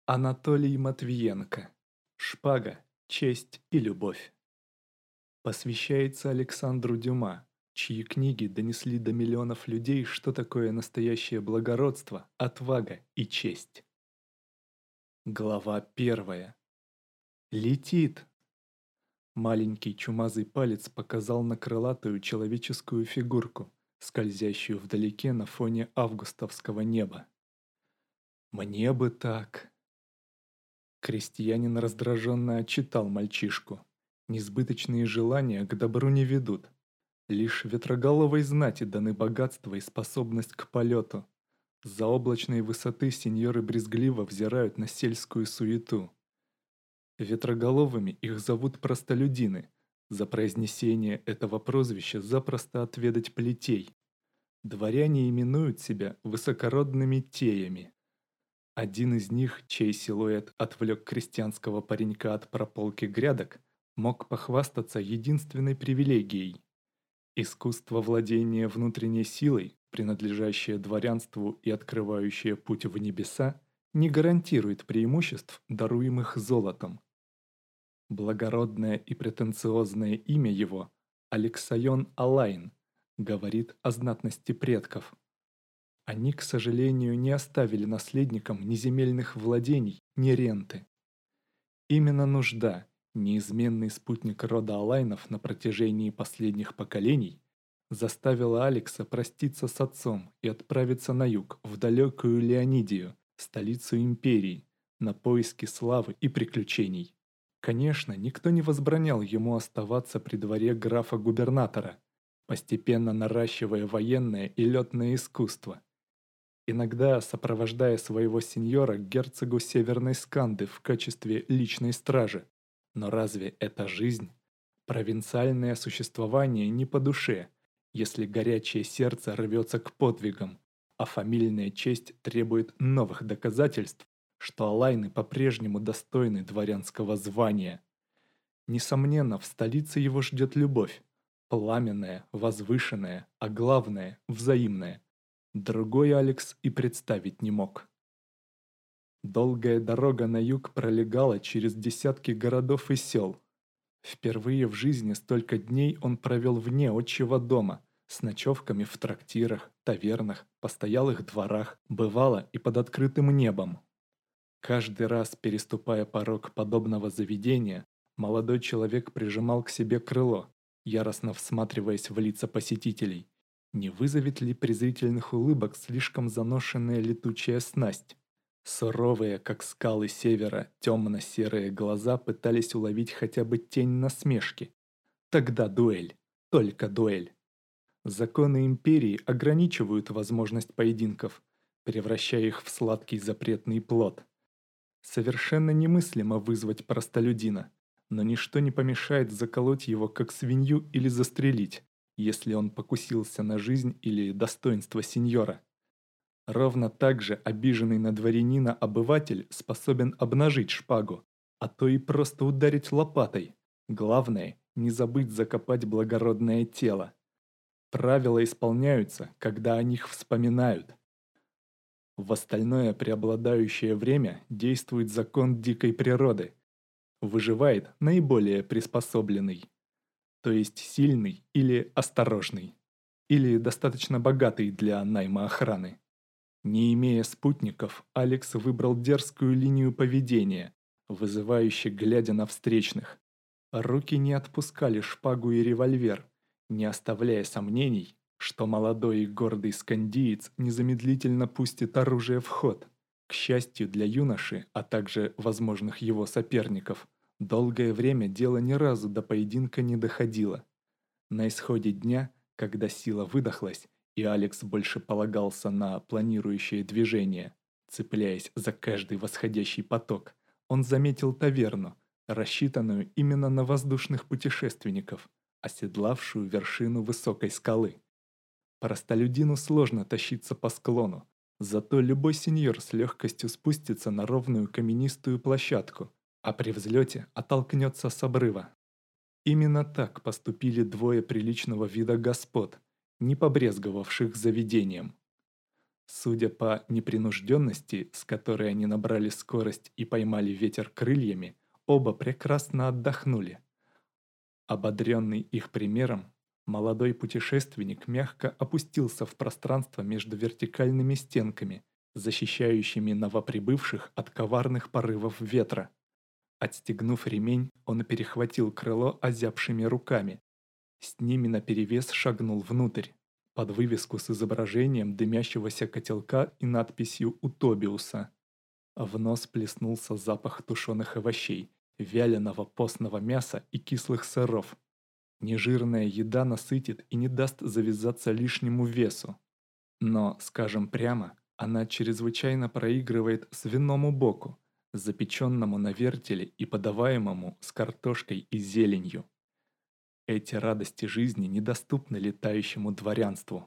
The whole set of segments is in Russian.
Анатолий Матвиенко. Шпага, честь и любовь. Посвящается Александру Дюма, чьи книги донесли до миллионов людей, что такое настоящее благородство, отвага и честь. Глава 1. Летит! Маленький чумазый палец показал на крылатую человеческую фигурку, скользящую вдалеке на фоне августовского неба. Мне бы так. Крестьянин раздраженно отчитал мальчишку. Несбыточные желания к добру не ведут. Лишь ветроголовой знати даны богатство и способность к полету. С заоблачной высоты сеньоры брезгливо взирают на сельскую суету. Ветроголовыми их зовут простолюдины. За произнесение этого прозвища запросто отведать плетей. Дворяне именуют себя высокородными теями. Один из них, чей силуэт отвлек крестьянского паренька от прополки грядок, мог похвастаться единственной привилегией. Искусство владения внутренней силой, принадлежащее дворянству и открывающее путь в небеса, не гарантирует преимуществ, даруемых золотом. Благородное и претенциозное имя его – Алексайон Алайн, говорит о знатности предков. Они, к сожалению, не оставили наследникам ни земельных владений, ни ренты. Именно нужда, неизменный спутник рода Алайнов на протяжении последних поколений, заставила Алекса проститься с отцом и отправиться на юг, в далекую Леонидию, столицу империи, на поиски славы и приключений. Конечно, никто не возбранял ему оставаться при дворе графа-губернатора, постепенно наращивая военное и летное искусство. Иногда сопровождая своего сеньора к герцогу Северной Сканды в качестве личной стражи. Но разве это жизнь? Провинциальное существование не по душе, если горячее сердце рвется к подвигам, а фамильная честь требует новых доказательств, что Алайны по-прежнему достойны дворянского звания. Несомненно, в столице его ждет любовь, пламенная, возвышенная, а главное – взаимная. Другой Алекс и представить не мог. Долгая дорога на юг пролегала через десятки городов и сел. Впервые в жизни столько дней он провел вне отчего дома, с ночевками в трактирах, тавернах, постоялых дворах, бывало и под открытым небом. Каждый раз, переступая порог подобного заведения, молодой человек прижимал к себе крыло, яростно всматриваясь в лица посетителей. Не вызовет ли презрительных улыбок слишком заношенная летучая снасть? Суровые, как скалы севера, темно-серые глаза пытались уловить хотя бы тень насмешки. Тогда дуэль. Только дуэль. Законы империи ограничивают возможность поединков, превращая их в сладкий запретный плод. Совершенно немыслимо вызвать простолюдина, но ничто не помешает заколоть его как свинью или застрелить, если он покусился на жизнь или достоинство сеньора. Ровно так же обиженный на дворянина обыватель способен обнажить шпагу, а то и просто ударить лопатой. Главное, не забыть закопать благородное тело. Правила исполняются, когда о них вспоминают. В остальное преобладающее время действует закон дикой природы. Выживает наиболее приспособленный, то есть сильный или осторожный, или достаточно богатый для найма охраны. Не имея спутников, Алекс выбрал дерзкую линию поведения, вызывающе глядя на встречных. Руки не отпускали шпагу и револьвер, не оставляя сомнений, что молодой и гордый скандиец незамедлительно пустит оружие в ход. К счастью для юноши, а также возможных его соперников, долгое время дело ни разу до поединка не доходило. На исходе дня, когда сила выдохлась, и Алекс больше полагался на планирующее движение, цепляясь за каждый восходящий поток, он заметил таверну, рассчитанную именно на воздушных путешественников, оседлавшую вершину высокой скалы. Простолюдину сложно тащиться по склону, зато любой сеньор с легкостью спустится на ровную каменистую площадку, а при взлете оттолкнется с обрыва. Именно так поступили двое приличного вида господ, не побрезговавших заведением. Судя по непринужденности, с которой они набрали скорость и поймали ветер крыльями, оба прекрасно отдохнули. Ободренный их примером, молодой путешественник мягко опустился в пространство между вертикальными стенками, защищающими новоприбывших от коварных порывов ветра. Отстегнув ремень, он перехватил крыло озябшими руками. С ними наперевес шагнул внутрь, под вывеску с изображением дымящегося котелка и надписью «Утобиуса». В нос плеснулся запах тушеных овощей, вяленого постного мяса и кислых сыров. Нежирная еда насытит и не даст завязаться лишнему весу. Но, скажем прямо, она чрезвычайно проигрывает свиному боку, запеченному на вертеле и подаваемому с картошкой и зеленью. Эти радости жизни недоступны летающему дворянству.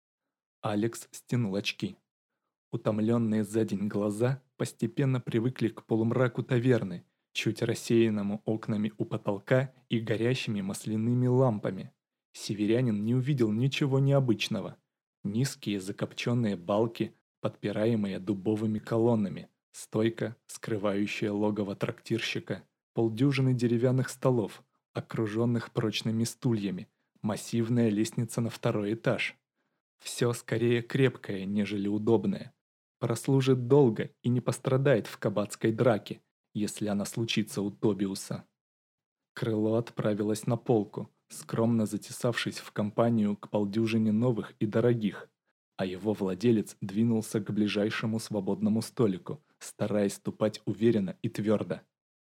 Алекс стянул очки. Утомленные за день глаза постепенно привыкли к полумраку таверны, чуть рассеянному окнами у потолка и горящими масляными лампами. Северянин не увидел ничего необычного. Низкие закопченные балки, подпираемые дубовыми колоннами, стойка, скрывающая логово трактирщика, полдюжины деревянных столов, окруженных прочными стульями, массивная лестница на второй этаж. Все скорее крепкое, нежели удобное. Прослужит долго и не пострадает в кабацкой драке, если она случится у Тобиуса. Крыло отправилось на полку, скромно затесавшись в компанию к полдюжине новых и дорогих, а его владелец двинулся к ближайшему свободному столику, стараясь ступать уверенно и твердо.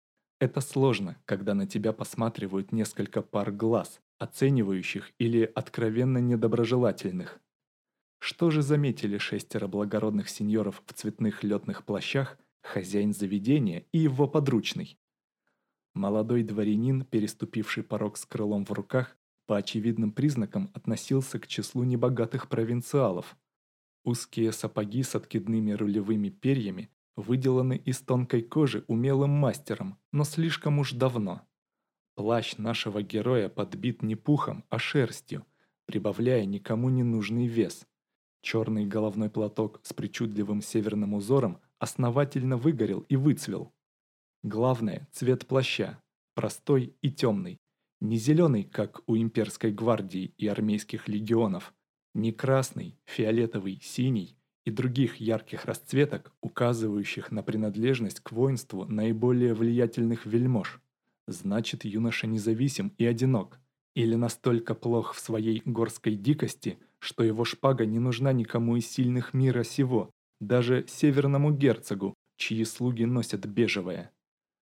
Это сложно, когда на тебя посматривают несколько пар глаз, оценивающих или откровенно недоброжелательных. Что же заметили 6 благородных сеньоров в цветных летных плащах, хозяин заведения и его подручный? Молодой дворянин, переступивший порог с крылом в руках, по очевидным признакам относился к числу небогатых провинциалов. Узкие сапоги с откидными рулевыми перьями выделаны из тонкой кожи умелым мастером, но слишком уж давно. Плащ нашего героя подбит не пухом, а шерстью, прибавляя никому не нужный вес. Черный головной платок с причудливым северным узором основательно выгорел и выцвел. Главное – цвет плаща, простой и темный. Не зеленый, как у имперской гвардии и армейских легионов, не красный, фиолетовый, синий и других ярких расцветок, указывающих на принадлежность к воинству наиболее влиятельных вельмож. Значит, юноша независим и одинок, или настолько плох в своей горской дикости, что его шпага не нужна никому из сильных мира сего, даже северному герцогу, чьи слуги носят бежевое.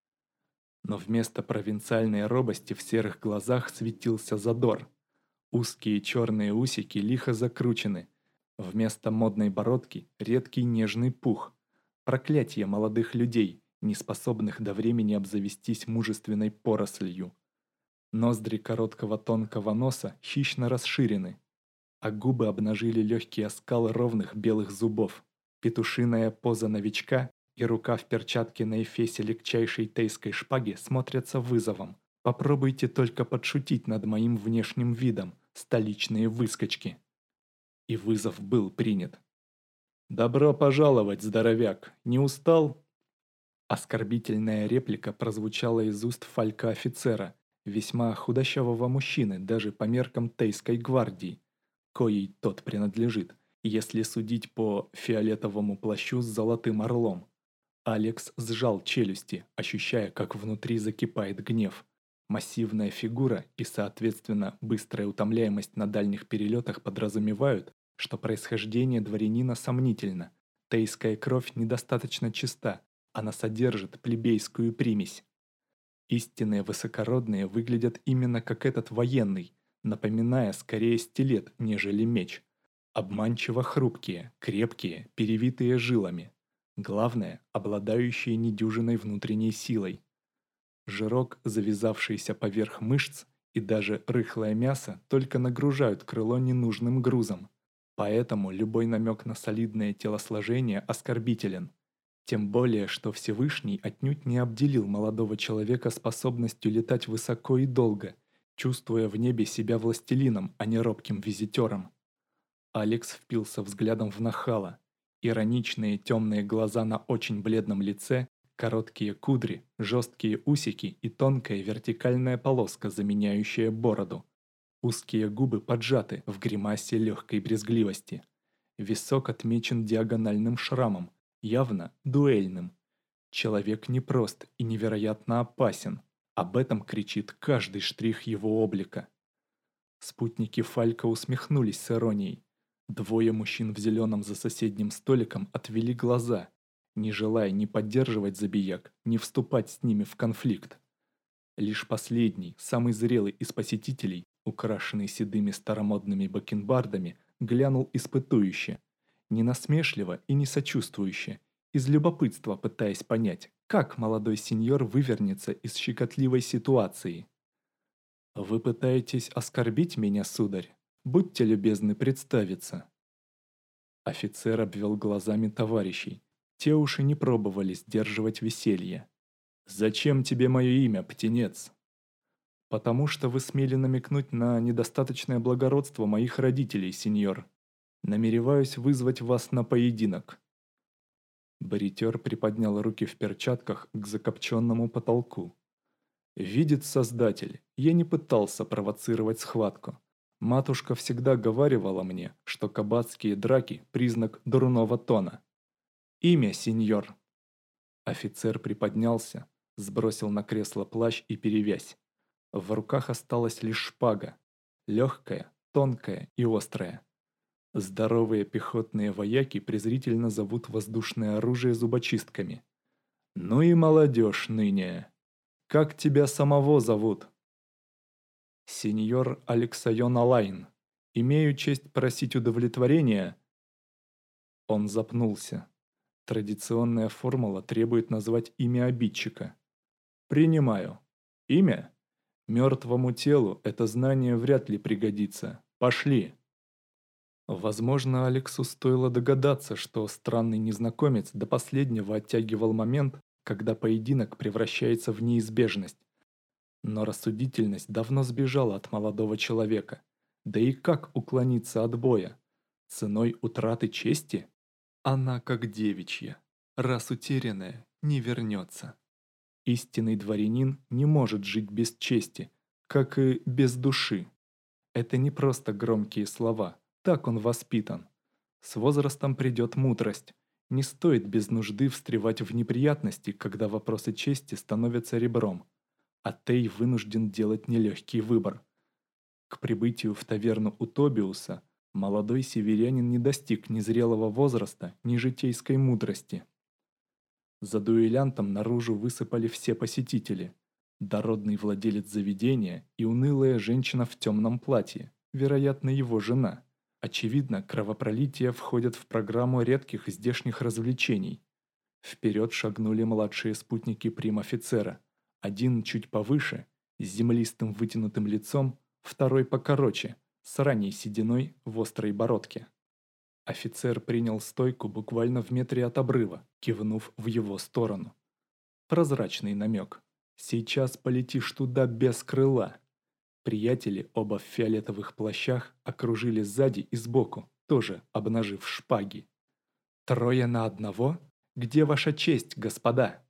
Но вместо провинциальной робости в серых глазах светился задор. Узкие черные усики лихо закручены. Вместо модной бородки редкий нежный пух. Проклятие молодых людей, не способных до времени обзавестись мужественной порослью. Ноздри короткого тонкого носа хищно расширены, а губы обнажили легкий оскал ровных белых зубов. Петушиная поза новичка и рука в перчатке на эфесе легчайшей тейской шпаги смотрятся вызовом. Попробуйте только подшутить над моим внешним видом, столичные выскочки. И вызов был принят. «Добро пожаловать, здоровяк! Не устал?» Оскорбительная реплика прозвучала из уст фалька-офицера, весьма худощавого мужчины даже по меркам Тейской гвардии, коей тот принадлежит, если судить по фиолетовому плащу с золотым орлом. Алекс сжал челюсти, ощущая, как внутри закипает гнев. Массивная фигура и, соответственно, быстрая утомляемость на дальних перелетах подразумевают, что происхождение дворянина сомнительно. Тейская кровь недостаточно чиста, она содержит плебейскую примесь. Истинные высокородные выглядят именно как этот военный, напоминая скорее стилет, нежели меч. Обманчиво хрупкие, крепкие, перевитые жилами. Главное, обладающие недюжиной внутренней силой. Жирок, завязавшийся поверх мышц, и даже рыхлое мясо только нагружают крыло ненужным грузом. Поэтому любой намек на солидное телосложение оскорбителен. Тем более, что Всевышний отнюдь не обделил молодого человека способностью летать высоко и долго, чувствуя в небе себя властелином, а не робким визитером. Алекс впился взглядом в нахала. Ироничные темные глаза на очень бледном лице, короткие кудри, жесткие усики и тонкая вертикальная полоска, заменяющая бороду. Узкие губы поджаты в гримасе легкой брезгливости. Висок отмечен диагональным шрамом, явно дуэльным. Человек непрост и невероятно опасен. Об этом кричит каждый штрих его облика. Спутники Фалька усмехнулись с иронией. Двое мужчин в зеленом за соседним столиком отвели глаза, не желая ни поддерживать забияк, ни вступать с ними в конфликт. Лишь последний, самый зрелый из посетителей, украшенный седыми старомодными бакенбардами, глянул испытующе, не насмешливо и не сочувствующе, из любопытства пытаясь понять, как молодой сеньор вывернется из щекотливой ситуации. «Вы пытаетесь оскорбить меня, сударь? Будьте любезны представиться». Офицер обвел глазами товарищей. Те уж и не пробовали сдерживать веселье. «Зачем тебе мое имя, птенец?» «Потому что вы смели намекнуть на недостаточное благородство моих родителей, сеньор. Намереваюсь вызвать вас на поединок». Баритер приподнял руки в перчатках к закопченному потолку. «Видит Создатель, я не пытался провоцировать схватку. Матушка всегда говаривала мне, что кабацкие драки – признак дурного тона. Имя, сеньор». Офицер приподнялся, сбросил на кресло плащ и перевязь. В руках осталась лишь шпага. Легкая, тонкая и острая. Здоровые пехотные вояки презрительно зовут воздушное оружие зубочистками. «Ну и молодежь ныне. Как тебя самого зовут?» «Сеньор Алексайон Алайн. Имею честь просить удовлетворения». Он запнулся. Традиционная формула требует назвать имя обидчика. «Принимаю. Имя? Мертвому телу это знание вряд ли пригодится. Пошли». Возможно, Алексу стоило догадаться, что странный незнакомец до последнего оттягивал момент, когда поединок превращается в неизбежность. Но рассудительность давно сбежала от молодого человека. Да и как уклониться от боя? Ценой утраты чести? Она как девичья. Раз утерянная, не вернется. Истинный дворянин не может жить без чести, как и без души. Это не просто громкие слова, так он воспитан. С возрастом придет мудрость. Не стоит без нужды встревать в неприятности, когда вопросы чести становятся ребром. А Тей вынужден делать нелегкий выбор. К прибытию в таверну у Тобиуса молодой северянин не достиг ни зрелого возраста, ни житейской мудрости. За дуэлянтом наружу высыпали все посетители. Дородный владелец заведения и унылая женщина в темном платье, вероятно, его жена. Очевидно, кровопролитие входит в программу редких здешних развлечений. Вперед шагнули младшие спутники прим-офицера. Один чуть повыше, с землистым вытянутым лицом, второй покороче, с ранней сединой в острой бородке. Офицер принял стойку буквально в метре от обрыва, кивнув в его сторону. Прозрачный намек. «Сейчас полетишь туда без крыла». Приятели, оба в фиолетовых плащах, окружили сзади и сбоку, тоже обнажив шпаги. «Трое на одного? Где ваша честь, господа?»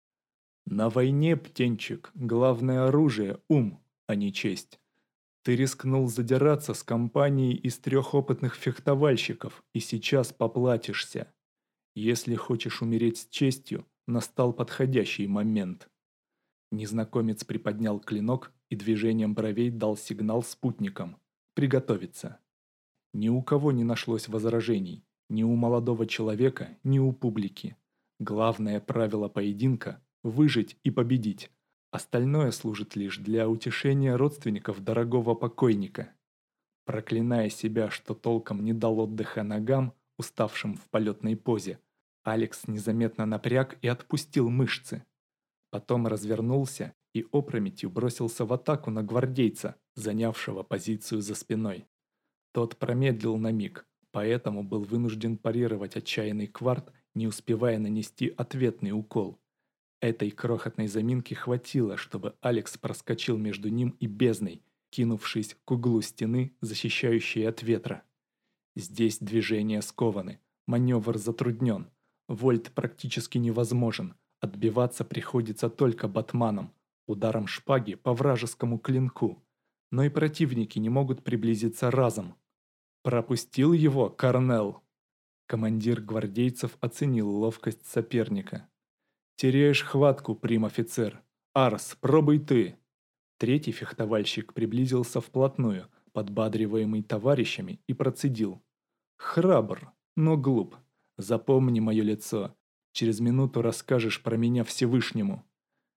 «На войне, птенчик, главное оружие – ум, а не честь. Ты рискнул задираться с компанией из 3 опытных фехтовальщиков, и сейчас поплатишься. Если хочешь умереть с честью, настал подходящий момент». Незнакомец приподнял клинок и движением бровей дал сигнал спутникам приготовиться. Ни у кого не нашлось возражений, ни у молодого человека, ни у публики. Главное правило поединка – выжить и победить. Остальное служит лишь для утешения родственников дорогого покойника. Проклиная себя, что толком не дал отдыха ногам, уставшим в полетной позе, Алекс незаметно напряг и отпустил мышцы. Потом развернулся и опрометью бросился в атаку на гвардейца, занявшего позицию за спиной. Тот промедлил на миг, поэтому был вынужден парировать отчаянный кварт, не успевая нанести ответный укол. Этой крохотной заминки хватило, чтобы Алекс проскочил между ним и бездной, кинувшись к углу стены, защищающей от ветра. Здесь движения скованы, Маневр затруднен. Вольт практически невозможен. Отбиваться приходится только батманом, ударом шпаги по вражескому клинку. Но и противники не могут приблизиться разом. Пропустил его Корнел. Командир гвардейцев оценил ловкость соперника. «Теряешь хватку, прим-офицер. Арс, пробуй ты!» Третий фехтовальщик приблизился вплотную, подбадриваемый товарищами, и процедил. «Храбр, но глуп. Запомни мое лицо. Через минуту расскажешь про меня Всевышнему».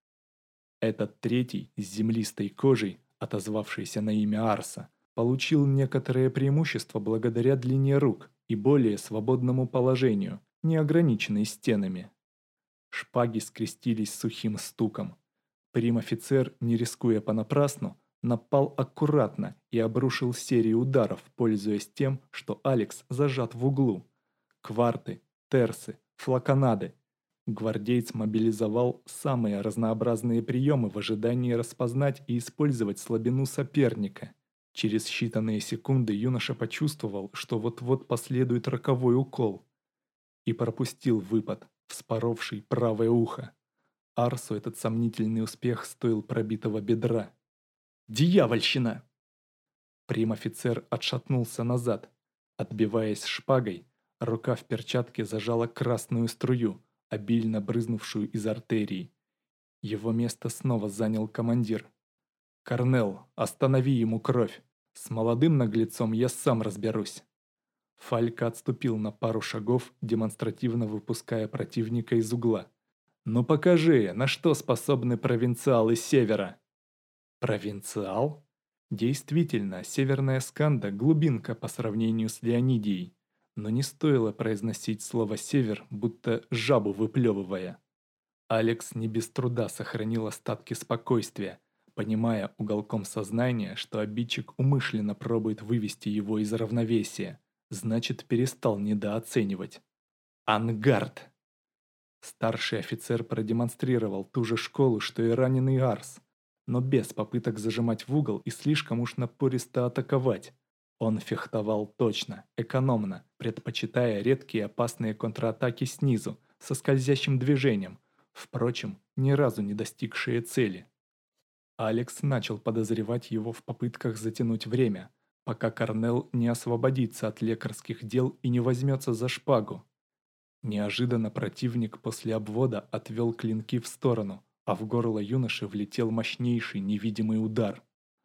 Этот третий, с землистой кожей, отозвавшийся на имя Арса, получил некоторое преимущество благодаря длине рук и более свободному положению, не ограниченной стенами. Шпаги скрестились сухим стуком. Прим-офицер, не рискуя понапрасну, напал аккуратно и обрушил серию ударов, пользуясь тем, что Алекс зажат в углу. Кварты, терсы, флаконады. Гвардеец мобилизовал самые разнообразные приемы в ожидании распознать и использовать слабину соперника. Через считанные секунды юноша почувствовал, что вот-вот последует роковой укол. И пропустил выпад, вспоровший правое ухо. Арсу этот сомнительный успех стоил пробитого бедра. «Дьявольщина!» Прим-офицер отшатнулся назад. Отбиваясь шпагой, рука в перчатке зажала красную струю, обильно брызнувшую из артерии. Его место снова занял командир. «Корнел, останови ему кровь. С молодым наглецом я сам разберусь». Фалька отступил на пару шагов, демонстративно выпуская противника из угла. «Ну покажи, на что способны провинциалы Севера!» «Провинциал?» Действительно, Северная Сканда – глубинка по сравнению с Леонидией, но не стоило произносить слово «север», будто жабу выплевывая. Алекс не без труда сохранил остатки спокойствия, понимая уголком сознания, что обидчик умышленно пробует вывести его из равновесия, значит, перестал недооценивать. «Ангард!» Старший офицер продемонстрировал ту же школу, что и раненый Арс, но без попыток зажимать в угол и слишком уж напористо атаковать. Он фехтовал точно, экономно, предпочитая редкие опасные контратаки снизу, со скользящим движением, впрочем, ни разу не достигшие цели. Алекс начал подозревать его в попытках затянуть время, пока Корнел не освободится от лекарских дел и не возьмется за шпагу. Неожиданно противник после обвода отвел клинки в сторону, а в горло юноши влетел мощнейший невидимый удар.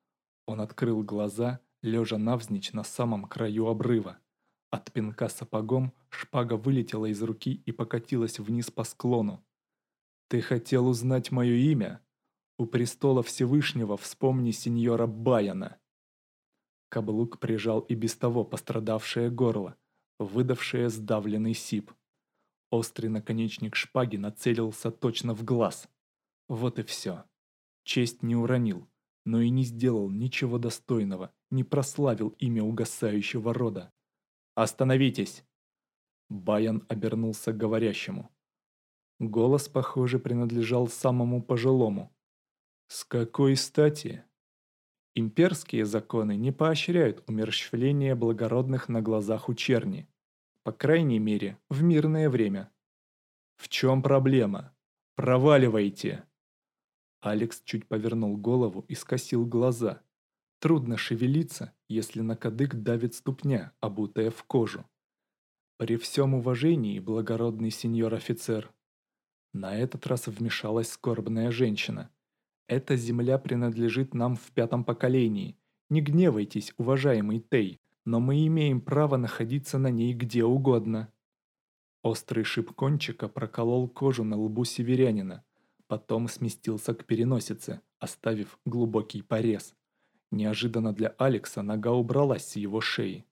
Он открыл глаза, лежа навзничь на самом краю обрыва. От пинка сапогом шпага вылетела из руки и покатилась вниз по склону. «Ты хотел узнать мое имя? У престола Всевышнего вспомни сеньора Баяна». Каблук прижал и без того пострадавшее горло, выдавшее сдавленный сип. Острый наконечник шпаги нацелился точно в глаз. Вот и все. Честь не уронил, но и не сделал ничего достойного, не прославил имя угасающего рода. «Остановитесь!» Баян обернулся к говорящему. Голос, похоже, принадлежал самому пожилому. «С какой стати?» Имперские законы не поощряют умерщвление благородных на глазах у черни. По крайней мере, в мирное время. «В чем проблема? Проваливайте!» Алекс чуть повернул голову и скосил глаза. Трудно шевелиться, если на кадык давит ступня, обутая в кожу. «При всем уважении, благородный сеньор-офицер». На этот раз вмешалась скорбная женщина. «Эта земля принадлежит нам в 5-м поколении. Не гневайтесь, уважаемый Тей, но мы имеем право находиться на ней где угодно». Острый шип кончика проколол кожу на лбу северянина, потом сместился к переносице, оставив глубокий порез. Неожиданно для Алекса нога убралась с его шеи.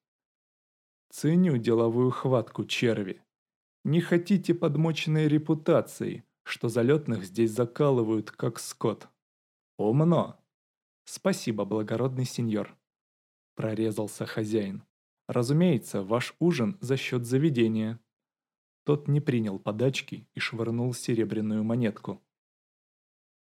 «Ценю деловую хватку, черви. Не хотите подмоченной репутации, что залетных здесь закалывают, как скот. Умно. Спасибо, благородный сеньор», – прорезался хозяин. «Разумеется, ваш ужин за счет заведения». Тот не принял подачки и швырнул серебряную монетку.